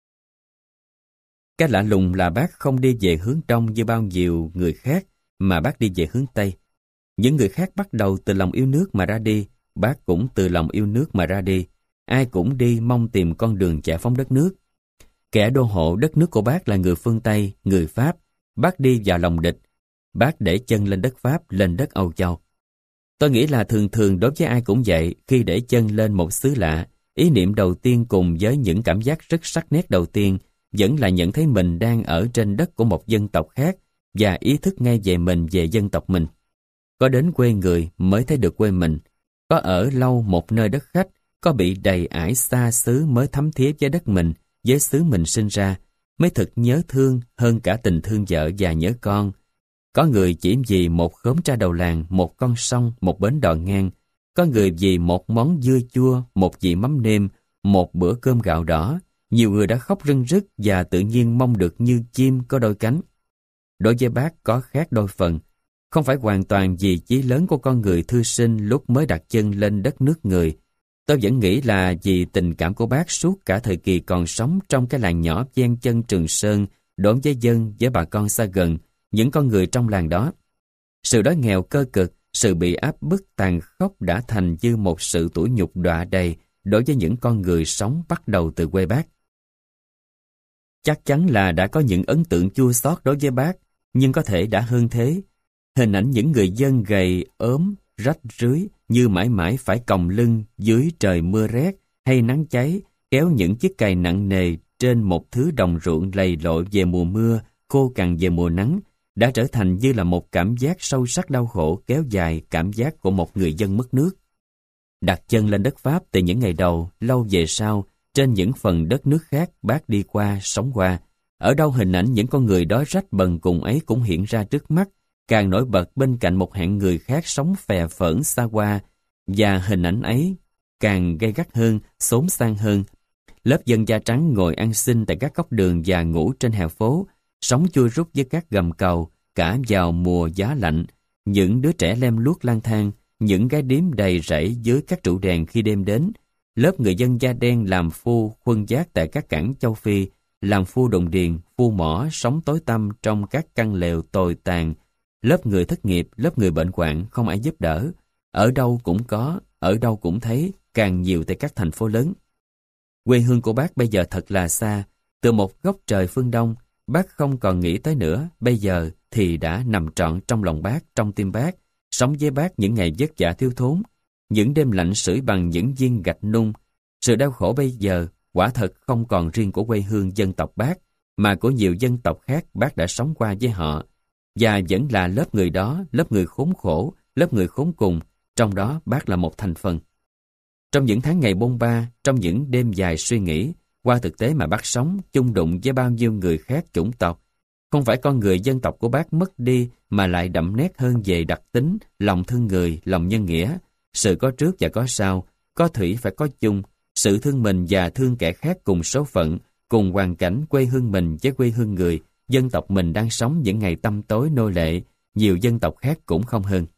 Cái lạ lùng là Bác không đi về hướng đông như bao nhiêu người khác, mà Bác đi về hướng Tây. Những người khác bắt đầu từ lòng yêu nước mà ra đi, Bác cũng từ lòng yêu nước mà ra đi. Ai cũng đi mong tìm con đường giải phóng đất nước. Kẻ đô hộ đất nước của Bác là người phương Tây, người Pháp. Bác đi vào lòng địch. Bác để chân lên đất Pháp, lên đất Âu Châu. Tôi nghĩ là thường thường đối với ai cũng vậy, khi để chân lên một xứ lạ, ý niệm đầu tiên cùng với những cảm giác rất sắc nét đầu tiên vẫn là nhận thấy mình đang ở trên đất của một dân tộc khác, và ý thức ngay về mình, về dân tộc mình. Có đến quê người mới thấy được quê mình. Có ở lâu một nơi đất khách, có bị đầy ải xa xứ mới thấm thía với đất mình, với xứ mình sinh ra, mới thực nhớ thương hơn cả tình thương vợ và nhớ con. Có người chỉ vì một khóm tra đầu làng, một con sông, một bến đò ngang. Có người vì một món dưa chua, một dĩa mắm nêm, một bữa cơm gạo đỏ. Nhiều người đã khóc rưng rức và tự nhiên mong được như chim có đôi cánh. Đối với bác có khác đôi phần. Không phải hoàn toàn vì chí lớn của con người thư sinh lúc mới đặt chân lên đất nước người. Tôi vẫn nghĩ là vì tình cảm của bác suốt cả thời kỳ còn sống trong cái làng nhỏ ven chân Trường Sơn, đối với dân, với bà con xa gần, những con người trong làng đó. Sự đói nghèo cơ cực, sự bị áp bức tàn khốc đã thành như một sự tủi nhục đọa đầy đối với những con người sống bắt đầu từ quê bác. Chắc chắn là đã có những ấn tượng chua xót đối với bác, nhưng có thể đã hơn thế. Hình ảnh những người dân gầy, ốm, rách rưới như mãi mãi phải còng lưng dưới trời mưa rét hay nắng cháy, kéo những chiếc cày nặng nề trên một thứ đồng ruộng lầy lội về mùa mưa, khô cằn về mùa nắng, đã trở thành như là một cảm giác sâu sắc đau khổ kéo dài cảm giác của một người dân mất nước. Đặt chân lên đất Pháp từ những ngày đầu, lâu về sau, trên những phần đất nước khác bác đi qua, sống qua, ở đâu hình ảnh những con người đói rách bần cùng ấy cũng hiện ra trước mắt, càng nổi bật bên cạnh một hạng người khác sống phè phỡn xa hoa, và hình ảnh ấy càng gay gắt hơn, xốn sang hơn. Lớp dân da trắng ngồi ăn xin tại các góc đường và ngủ trên hè phố, sống chui rút với các gầm cầu, cả vào mùa giá lạnh. Những đứa trẻ lem luốc lang thang, những gái điếm đầy rẫy dưới các trụ đèn khi đêm đến. Lớp người dân da đen làm phu khuân vác tại các cảng châu Phi, làm phu đồng điền, phu mỏ, sống tối tăm trong các căn lều tồi tàn. Lớp người thất nghiệp, lớp người bệnh hoạn, không ai giúp đỡ. Ở đâu cũng có, ở đâu cũng thấy, càng nhiều tại các thành phố lớn. Quê hương của bác bây giờ thật là xa. Từ một góc trời phương Đông, bác không còn nghĩ tới nữa, bây giờ thì đã nằm trọn trong lòng bác, trong tim bác, sống với bác những ngày vất vả thiếu thốn, những đêm lạnh sưởi bằng những viên gạch nung. Sự đau khổ bây giờ quả thật không còn riêng của quê hương dân tộc bác, mà của nhiều dân tộc khác bác đã sống qua với họ. Và vẫn là lớp người đó, lớp người khốn khổ, lớp người khốn cùng, trong đó bác là một thành phần. Trong những tháng ngày bôn ba, trong những đêm dài suy nghĩ, qua thực tế mà bác sống, chung đụng với bao nhiêu người khác chủng tộc. Không phải con người dân tộc của bác mất đi, mà lại đậm nét hơn về đặc tính, lòng thương người, lòng nhân nghĩa. Sự có trước và có sau, có thủy phải có chung, sự thương mình và thương kẻ khác cùng số phận, cùng hoàn cảnh quê hương mình với quê hương người, dân tộc mình đang sống những ngày tăm tối nô lệ, nhiều dân tộc khác cũng không hơn.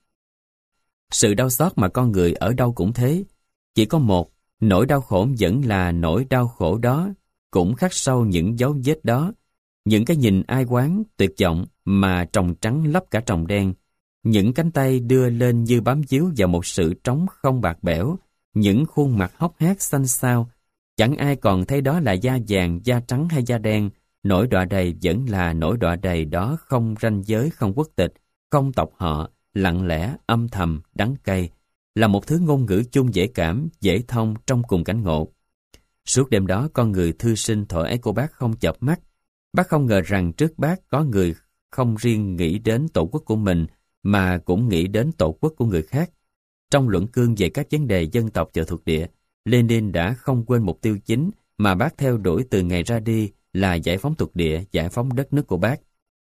Sự đau xót mà con người ở đâu cũng thế. Chỉ có một, nỗi đau khổ vẫn là nỗi đau khổ đó, cũng khắc sâu những dấu vết đó. Những cái nhìn ai oán, tuyệt vọng mà tròng trắng lấp cả tròng đen. Những cánh tay đưa lên như bám víu vào một sự trống không bạc bẽo. Những khuôn mặt hốc hác xanh xao. Chẳng ai còn thấy đó là da vàng, da trắng hay da đen. Nỗi đọa đầy vẫn là nỗi đọa đầy đó, không ranh giới, không quốc tịch, không tộc họ, lặng lẽ, âm thầm, đắng cay. Là một thứ ngôn ngữ chung dễ cảm, dễ thông trong cùng cảnh ngộ. Suốt đêm đó con người thư sinh thuở ấy của bác không chợp mắt. Bác không ngờ rằng trước bác có người không riêng nghĩ đến tổ quốc của mình mà cũng nghĩ đến tổ quốc của người khác. Trong luận cương về các vấn đề dân tộc và thuộc địa, Lenin đã không quên mục tiêu chính mà bác theo đuổi từ ngày ra đi là giải phóng thuộc địa, giải phóng đất nước của bác.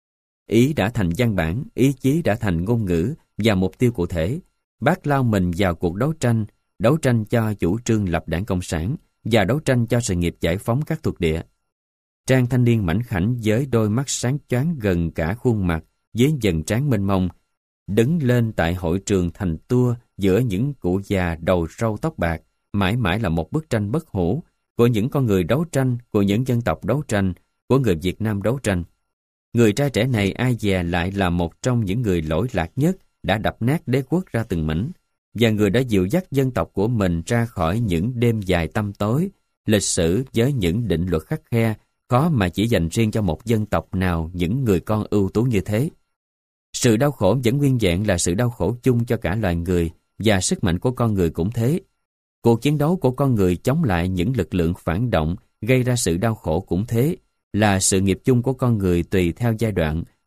Ý đã thành văn bản, ý chí đã thành ngôn ngữ và mục tiêu cụ thể. Bác lao mình vào cuộc đấu tranh, đấu tranh cho chủ trương lập đảng Cộng sản và đấu tranh cho sự nghiệp giải phóng các thuộc địa. Trang thanh niên mảnh khảnh với đôi mắt sáng choáng gần cả khuôn mặt, với dần trán mênh mông, đứng lên tại hội trường thành tua giữa những cụ già đầu râu tóc bạc, mãi mãi là một bức tranh bất hủ của những con người đấu tranh, của những dân tộc đấu tranh, của người Việt Nam đấu tranh. Người trai trẻ này ai dè lại là một trong những người lỗi lạc nhất đã đập nát đế quốc ra từng mảnh, và người đã dìu dắt dân tộc của mình ra khỏi những đêm dài tăm tối, lịch sử với những định luật khắt khe, khó mà chỉ dành riêng cho một dân tộc nào những người con ưu tú như thế. Sự đau khổ vẫn nguyên vẹn là sự đau khổ chung cho cả loài người, và sức mạnh của con người cũng thế. Cuộc chiến đấu của con người chống lại những lực lượng phản động gây ra sự đau khổ cũng thế, là sự nghiệp chung của con người tùy theo giai đoạn,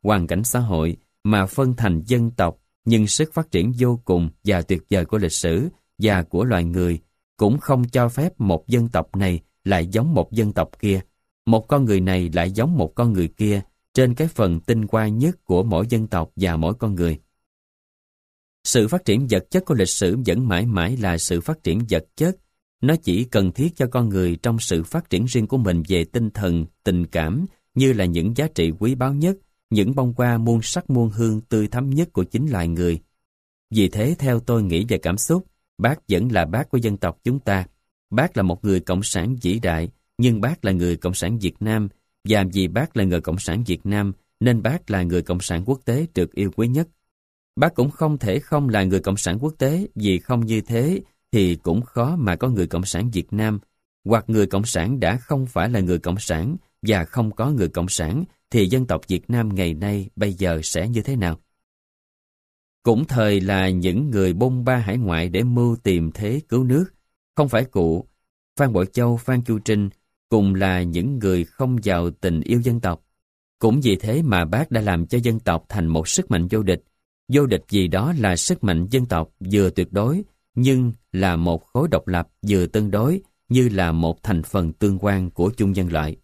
hoàn cảnh xã hội mà phân thành dân tộc, nhưng sức phát triển vô cùng và tuyệt vời của lịch sử và của loài người cũng không cho phép một dân tộc này lại giống một dân tộc kia, một con người này lại giống một con người kia trên cái phần tinh hoa nhất của mỗi dân tộc và mỗi con người. Sự phát triển vật chất của lịch sử vẫn mãi mãi là sự phát triển vật chất. Nó chỉ cần thiết cho con người trong sự phát triển riêng của mình về tinh thần, tình cảm, như là những giá trị quý báu nhất, những bông hoa muôn sắc muôn hương tươi thắm nhất của chính loài người. Vì thế, theo tôi nghĩ về cảm xúc, Bác vẫn là Bác của dân tộc chúng ta. Bác là một người cộng sản vĩ đại, nhưng Bác là người cộng sản Việt Nam, và vì Bác là người cộng sản Việt Nam, nên Bác là người cộng sản quốc tế được yêu quý nhất. Bác cũng không thể không là người cộng sản quốc tế, vì không như thế thì cũng khó mà có người cộng sản Việt Nam. Hoặc người cộng sản đã không phải là người cộng sản và không có người cộng sản, thì dân tộc Việt Nam ngày nay bây giờ sẽ như thế nào? Cũng thời là những người bôn ba hải ngoại để mưu tìm thế cứu nước, không phải cụ Phan Bội Châu, Phan Chu Trinh cùng là những người không giàu tình yêu dân tộc. Cũng vì thế mà Bác đã làm cho dân tộc thành một sức mạnh vô địch. Vô địch vì đó là sức mạnh dân tộc vừa tuyệt đối, nhưng là một khối độc lập vừa tương đối, như là một thành phần tương quan của chung nhân loại.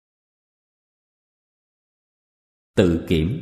Tự kiểm.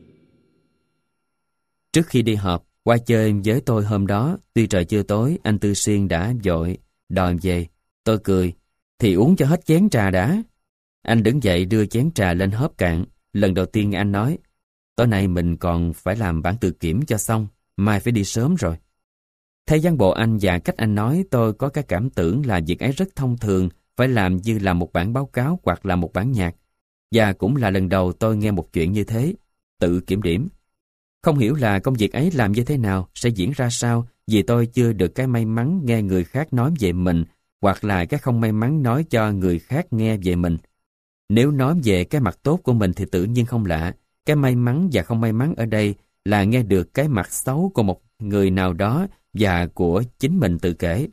Trước khi đi họp, qua chơi với tôi hôm đó, tuy trời chưa tối, anh Tư Xuyên đã vội đòi về. Tôi cười, thì uống cho hết chén trà đã. Anh đứng dậy đưa chén trà lên hớp cạn. Lần đầu tiên anh nói, tối nay mình còn phải làm bản tự kiểm cho xong, mai phải đi sớm rồi. Thấy dáng bộ anh và cách anh nói, tôi có cái cảm tưởng là việc ấy rất thông thường, phải làm như là một bản báo cáo hoặc là một bản nhạc. Và cũng là lần đầu tôi nghe một chuyện như thế, tự kiểm điểm. Không hiểu là công việc ấy làm như thế nào, sẽ diễn ra sao, vì tôi chưa được cái may mắn nghe người khác nói về mình, hoặc là cái không may mắn nói cho người khác nghe về mình. Nếu nói về cái mặt tốt của mình thì tự nhiên không lạ. Cái may mắn và không may mắn ở đây là nghe được cái mặt xấu của một người nào đó và của chính mình tự kể.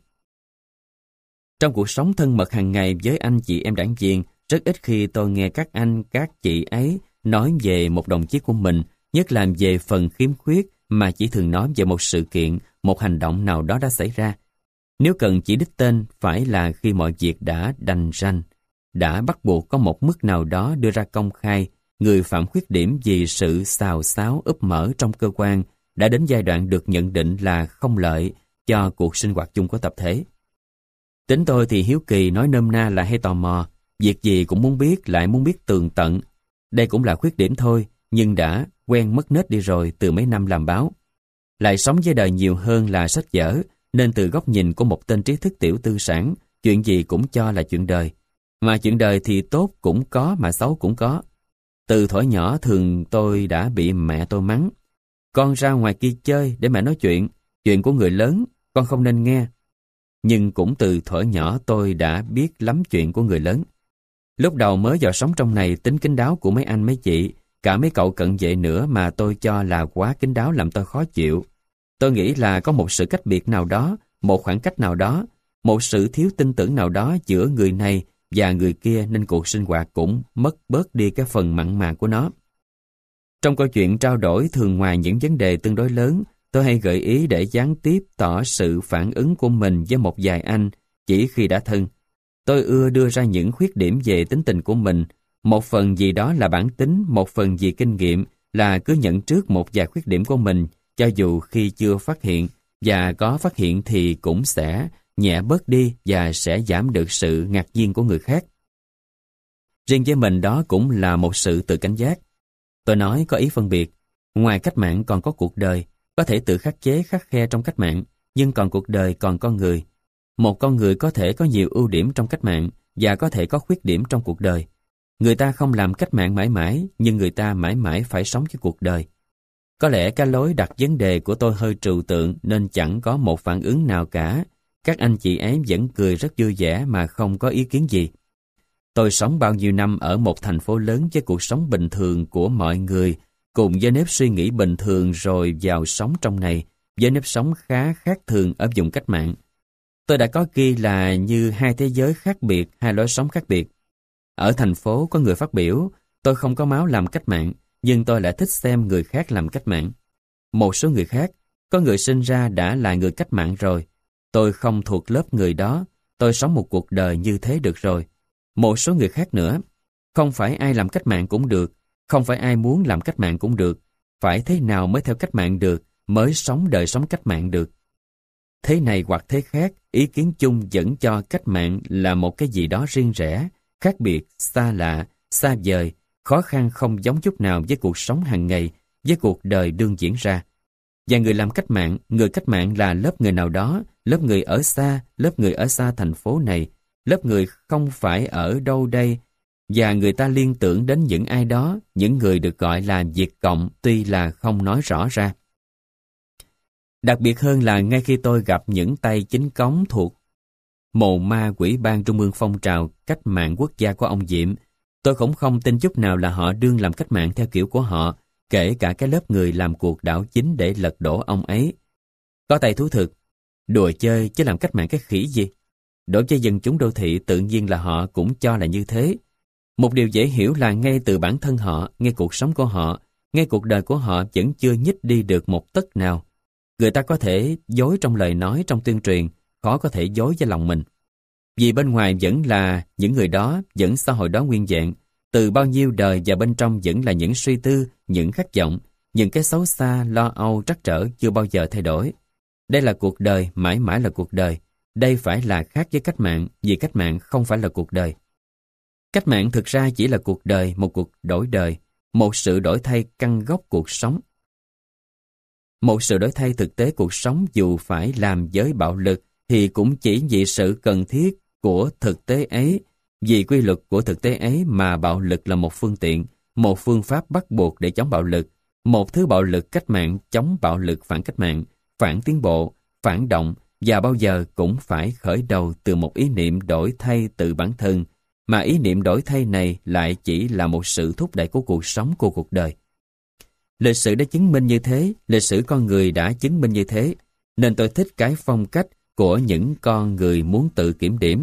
Trong cuộc sống thân mật hàng ngày với anh chị em đảng viên, rất ít khi tôi nghe các anh, các chị ấy nói về một đồng chí của mình, nhất là về phần khiếm khuyết, mà chỉ thường nói về một sự kiện, một hành động nào đó đã xảy ra. Nếu cần chỉ đích tên, phải là khi mọi việc đã đành ranh, đã bắt buộc có một mức nào đó đưa ra công khai, người phạm khuyết điểm vì sự xào xáo úp mở trong cơ quan đã đến giai đoạn được nhận định là không lợi cho cuộc sinh hoạt chung của tập thể. Tính tôi thì hiếu kỳ, nói nôm na là hay tò mò, việc gì cũng muốn biết, lại muốn biết tường tận. Đây cũng là khuyết điểm thôi, nhưng đã quen mất nết đi rồi từ mấy năm làm báo. Lại sống với đời nhiều hơn là sách vở, nên từ góc nhìn của một tên trí thức tiểu tư sản, chuyện gì cũng cho là chuyện đời. Mà chuyện đời thì tốt cũng có mà xấu cũng có. Từ thuở nhỏ thường tôi đã bị mẹ tôi mắng. Con ra ngoài kia chơi để mẹ nói chuyện, chuyện của người lớn, con không nên nghe. Nhưng cũng từ thuở nhỏ tôi đã biết lắm chuyện của người lớn. Lúc đầu mới vào sống trong này, tính kín đáo của mấy anh mấy chị, cả mấy cậu cận vệ nữa mà tôi cho là quá kín đáo làm tôi khó chịu. Tôi nghĩ là có một sự cách biệt nào đó, một khoảng cách nào đó, một sự thiếu tin tưởng nào đó giữa người này và người kia, nên cuộc sinh hoạt cũng mất bớt đi cái phần mặn mà của nó. Trong câu chuyện trao đổi, thường ngoài những vấn đề tương đối lớn, tôi hay gợi ý để gián tiếp tỏ sự phản ứng của mình với một vài anh chỉ khi đã thân. Tôi ưa đưa ra những khuyết điểm về tính tình của mình, một phần gì đó là bản tính, một phần vì kinh nghiệm, là cứ nhận trước một vài khuyết điểm của mình, cho dù khi chưa phát hiện, và có phát hiện thì cũng sẽ nhẹ bớt đi và sẽ giảm được sự ngạc nhiên của người khác. Riêng với mình đó cũng là một sự tự cảnh giác. Tôi nói có ý phân biệt, ngoài cách mạng còn có cuộc đời, có thể tự khắc chế khắt khe trong cách mạng, nhưng còn cuộc đời còn con người. Một con người có thể có nhiều ưu điểm trong cách mạng và có thể có khuyết điểm trong cuộc đời. Người ta không làm cách mạng mãi mãi, nhưng người ta mãi mãi phải sống với cuộc đời. Có lẽ cái lối đặt vấn đề của tôi hơi trừu tượng nên chẳng có một phản ứng nào cả. Các anh chị ấy vẫn cười rất vui vẻ mà không có ý kiến gì. Tôi sống bao nhiêu năm ở một thành phố lớn với cuộc sống bình thường của mọi người, cùng với nếp suy nghĩ bình thường, rồi vào sống trong này với nếp sống khá khác thường ở vùng cách mạng. Tôi đã có ghi là như hai thế giới khác biệt, hai lối sống khác biệt. Ở thành phố có người phát biểu, tôi không có máu làm cách mạng, nhưng tôi lại thích xem người khác làm cách mạng. Một số người khác, có người sinh ra đã là người cách mạng rồi. Tôi không thuộc lớp người đó, tôi sống một cuộc đời như thế được rồi. Một số người khác nữa, không phải ai làm cách mạng cũng được, không phải ai muốn làm cách mạng cũng được, phải thế nào mới theo cách mạng được, mới sống đời sống cách mạng được. Thế này hoặc thế khác, ý kiến chung dẫn cho cách mạng là một cái gì đó riêng rẽ, khác biệt, xa lạ, xa vời, khó khăn không giống chút nào với cuộc sống hàng ngày, với cuộc đời đương diễn ra. Và người làm cách mạng, người cách mạng là lớp người nào đó, lớp người ở xa, lớp người ở xa thành phố này, lớp người không phải ở đâu đây, và người ta liên tưởng đến những ai đó, những người được gọi là Việt Cộng tuy là không nói rõ ra. Đặc biệt hơn là ngay khi tôi gặp những tay chính cống thuộc mồ ma Ủy ban Trung ương phong trào cách mạng quốc gia của ông Diệm, tôi cũng không tin chút nào là họ đương làm cách mạng theo kiểu của họ, kể cả cái lớp người làm cuộc đảo chính để lật đổ ông ấy. Có tay thú thực, đùa chơi chứ làm cách mạng cái khỉ gì. Đối với dân chúng đô thị tự nhiên là họ cũng cho là như thế. Một điều dễ hiểu là ngay từ bản thân họ, ngay cuộc sống của họ, ngay cuộc đời của họ vẫn chưa nhích đi được một tấc nào. Người ta có thể dối trong lời nói, trong tuyên truyền, khó có thể dối với lòng mình. Vì bên ngoài vẫn là những người đó, vẫn xã hội đó nguyên vẹn, từ bao nhiêu đời và bên trong vẫn là những suy tư, những khát vọng, những cái xấu xa, lo âu, trắc trở chưa bao giờ thay đổi. Đây là cuộc đời, mãi mãi là cuộc đời. Đây phải là khác với cách mạng, vì cách mạng không phải là cuộc đời. Cách mạng thực ra chỉ là cuộc đời, một cuộc đổi đời, một sự đổi thay căn gốc cuộc sống. Một sự đổi thay thực tế cuộc sống dù phải làm với bạo lực thì cũng chỉ vì sự cần thiết của thực tế ấy, vì quy luật của thực tế ấy mà bạo lực là một phương tiện, một phương pháp bắt buộc để chống bạo lực, một thứ bạo lực cách mạng chống bạo lực phản cách mạng, phản tiến bộ, phản động và bao giờ cũng phải khởi đầu từ một ý niệm đổi thay từ bản thân, mà ý niệm đổi thay này lại chỉ là một sự thúc đẩy của cuộc sống của cuộc đời. Lịch sử đã chứng minh như thế, lịch sử con người đã chứng minh như thế, nên tôi thích cái phong cách của những con người muốn tự kiểm điểm.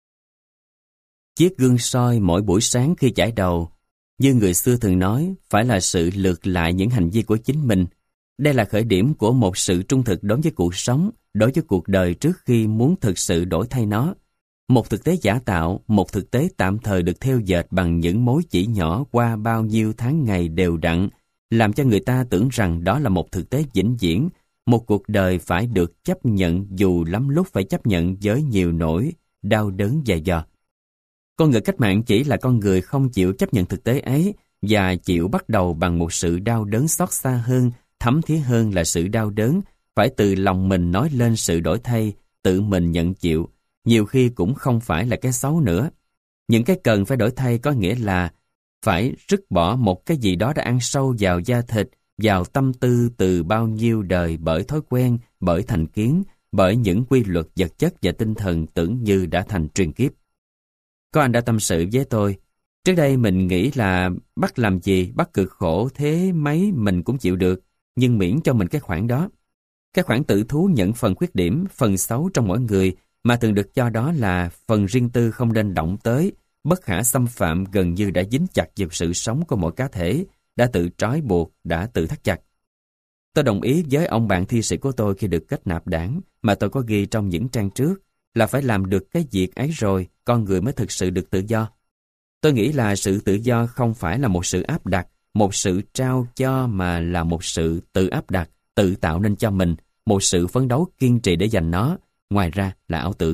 Chiếc gương soi mỗi buổi sáng khi chải đầu, như người xưa thường nói, phải là sự lược lại những hành vi của chính mình. Đây là khởi điểm của một sự trung thực đối với cuộc sống, đối với cuộc đời trước khi muốn thực sự đổi thay nó. Một thực tế giả tạo, một thực tế tạm thời được thêu dệt bằng những mối chỉ nhỏ qua bao nhiêu tháng ngày đều đặn, làm cho người ta tưởng rằng đó là một thực tế vĩnh viễn, một cuộc đời phải được chấp nhận dù lắm lúc phải chấp nhận với nhiều nỗi, đau đớn dày dò. Con người cách mạng chỉ là con người không chịu chấp nhận thực tế ấy và chịu bắt đầu bằng một sự đau đớn xót xa hơn, thấm thía hơn là sự đau đớn, phải từ lòng mình nói lên sự đổi thay, tự mình nhận chịu, nhiều khi cũng không phải là cái xấu nữa. Những cái cần phải đổi thay có nghĩa là phải rứt bỏ một cái gì đó đã ăn sâu vào da thịt, vào tâm tư từ bao nhiêu đời bởi thói quen, bởi thành kiến, bởi những quy luật vật chất và tinh thần tưởng như đã thành truyền kiếp. Có anh đã tâm sự với tôi, trước đây mình nghĩ là bắt làm gì, bắt cực khổ thế mấy mình cũng chịu được, nhưng miễn cho mình cái khoản đó. Cái khoản tự thú nhận phần khuyết điểm, phần xấu trong mỗi người mà thường được cho đó là phần riêng tư không nên động tới, bất khả xâm phạm gần như đã dính chặt vào sự sống của mỗi cá thể, đã tự trói buộc, đã tự thắt chặt. Tôi đồng ý với ông bạn thi sĩ của tôi khi được kết nạp đảng mà tôi có ghi trong những trang trước là phải làm được cái việc ấy rồi con người mới thực sự được tự do. Tôi nghĩ là sự tự do không phải là một sự áp đặt, một sự trao cho mà là một sự tự áp đặt, tự tạo nên cho mình, một sự phấn đấu kiên trì để giành nó, ngoài ra là ảo tưởng.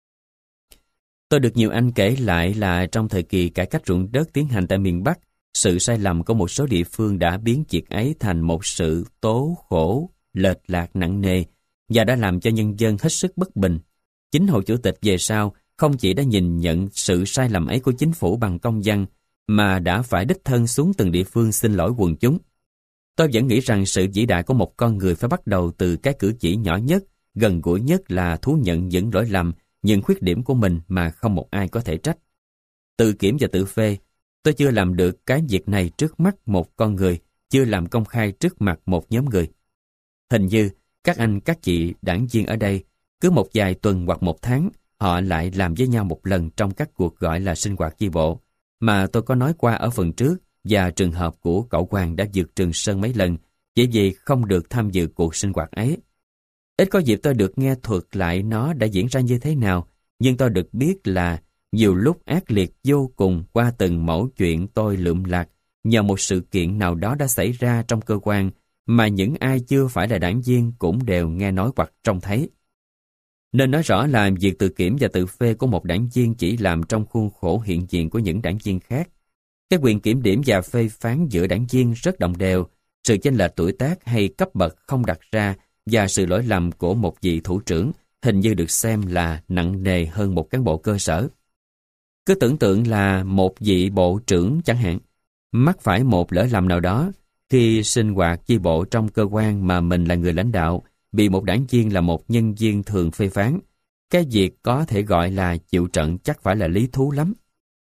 Tôi được nhiều anh kể lại là trong thời kỳ cải cách ruộng đất tiến hành tại miền Bắc, sự sai lầm của một số địa phương đã biến việc ấy thành một sự tố khổ, lệch lạc nặng nề và đã làm cho nhân dân hết sức bất bình. Chính Hồ Chủ tịch về sau không chỉ đã nhìn nhận sự sai lầm ấy của chính phủ bằng công văn, mà đã phải đích thân xuống từng địa phương xin lỗi quần chúng. Tôi vẫn nghĩ rằng sự vĩ đại của một con người phải bắt đầu từ cái cử chỉ nhỏ nhất, gần gũi nhất là thú nhận những lỗi lầm, những khuyết điểm của mình mà không một ai có thể trách. Tự kiểm và tự phê, tôi chưa làm được cái việc này trước mắt một con người, chưa làm công khai trước mặt một nhóm người. Hình như các anh các chị đảng viên ở đây, cứ một vài tuần hoặc một tháng, họ lại làm với nhau một lần trong các cuộc gọi là sinh hoạt chi bộ, mà tôi có nói qua ở phần trước, và trường hợp của cậu Quang đã vượt Trường Sơn mấy lần, chỉ vì không được tham dự cuộc sinh hoạt ấy. Ít có dịp tôi được nghe thuật lại nó đã diễn ra như thế nào, nhưng tôi được biết là nhiều lúc ác liệt vô cùng qua từng mẩu chuyện tôi lượm lặt nhờ một sự kiện nào đó đã xảy ra trong cơ quan mà những ai chưa phải là đảng viên cũng đều nghe nói hoặc trông thấy. Nên nói rõ là việc tự kiểm và tự phê của một đảng viên chỉ làm trong khuôn khổ hiện diện của những đảng viên khác. Cái quyền kiểm điểm và phê phán giữa đảng viên rất đồng đều, sự chênh lệch tuổi tác hay cấp bậc không đặt ra và sự lỗi lầm của một vị thủ trưởng hình như được xem là nặng nề hơn một cán bộ cơ sở. Cứ tưởng tượng là một vị bộ trưởng chẳng hạn, mắc phải một lỗi lầm nào đó khi sinh hoạt chi bộ trong cơ quan mà mình là người lãnh đạo, bị một đảng viên là một nhân viên thường phê phán. Cái việc có thể gọi là chịu trận chắc phải là lý thú lắm.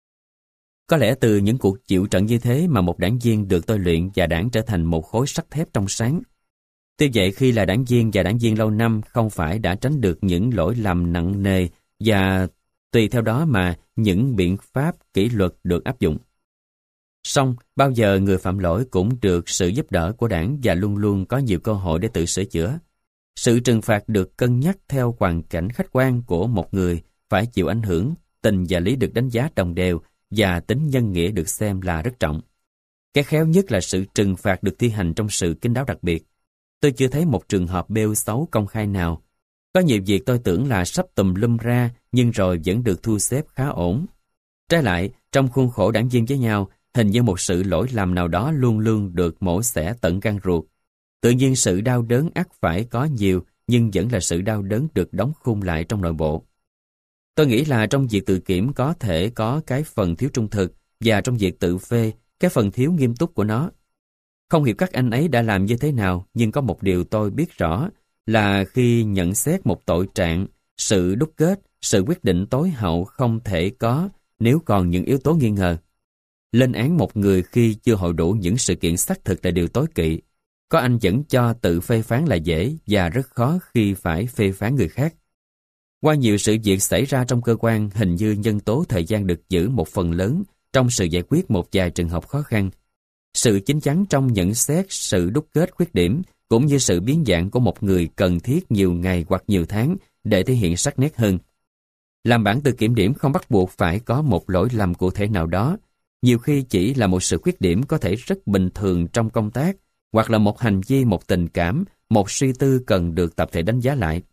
Có lẽ từ những cuộc chịu trận như thế mà một đảng viên được tôi luyện và đảng trở thành một khối sắt thép trong sáng. Tuy vậy, khi là đảng viên và đảng viên lâu năm không phải đã tránh được những lỗi lầm nặng nề và tùy theo đó mà những biện pháp kỷ luật được áp dụng. Song, bao giờ người phạm lỗi cũng được sự giúp đỡ của đảng và luôn luôn có nhiều cơ hội để tự sửa chữa. Sự trừng phạt được cân nhắc theo hoàn cảnh khách quan của một người phải chịu ảnh hưởng, tình và lý được đánh giá đồng đều và tính nhân nghĩa được xem là rất trọng. Cái khéo nhất là sự trừng phạt được thi hành trong sự kín đáo đặc biệt. Tôi chưa thấy một trường hợp bêu xấu công khai nào. Có nhiều việc tôi tưởng là sắp tùm lum ra nhưng rồi vẫn được thu xếp khá ổn. Trái lại, trong khuôn khổ đảng viên với nhau, hình như một sự lỗi lầm nào đó luôn luôn được mổ xẻ tận gan ruột. Tự nhiên sự đau đớn ắt phải có nhiều, nhưng vẫn là sự đau đớn được đóng khung lại trong nội bộ. Tôi nghĩ là trong việc tự kiểm có thể có cái phần thiếu trung thực, và trong việc tự phê, cái phần thiếu nghiêm túc của nó. Không hiểu các anh ấy đã làm như thế nào, nhưng có một điều tôi biết rõ là khi nhận xét một tội trạng, sự đúc kết, sự quyết định tối hậu không thể có nếu còn những yếu tố nghi ngờ. Lên án một người khi chưa hội đủ những sự kiện xác thực là điều tối kỵ. Có anh vẫn cho tự phê phán là dễ và rất khó khi phải phê phán người khác. Qua nhiều sự việc xảy ra trong cơ quan, hình như nhân tố thời gian được giữ một phần lớn trong sự giải quyết một vài trường hợp khó khăn. Sự chín chắn trong nhận xét, sự đúc kết khuyết điểm, cũng như sự biến dạng của một người cần thiết nhiều ngày hoặc nhiều tháng để thể hiện sắc nét hơn. Làm bản tự kiểm điểm không bắt buộc phải có một lỗi lầm cụ thể nào đó. Nhiều khi chỉ là một sự khuyết điểm có thể rất bình thường trong công tác, hoặc là một hành vi, một tình cảm, một suy tư cần được tập thể đánh giá lại.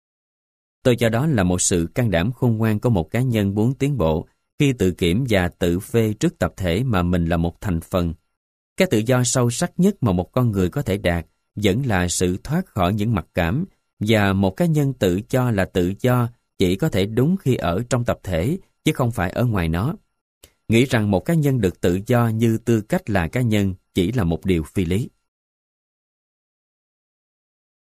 Tôi cho đó là một sự can đảm khôn ngoan của một cá nhân muốn tiến bộ khi tự kiểm và tự phê trước tập thể mà mình là một thành phần. Cái tự do sâu sắc nhất mà một con người có thể đạt vẫn là sự thoát khỏi những mặc cảm, và một cá nhân tự cho là tự do chỉ có thể đúng khi ở trong tập thể chứ không phải ở ngoài nó. Nghĩ rằng một cá nhân được tự do như tư cách là cá nhân chỉ là một điều phi lý.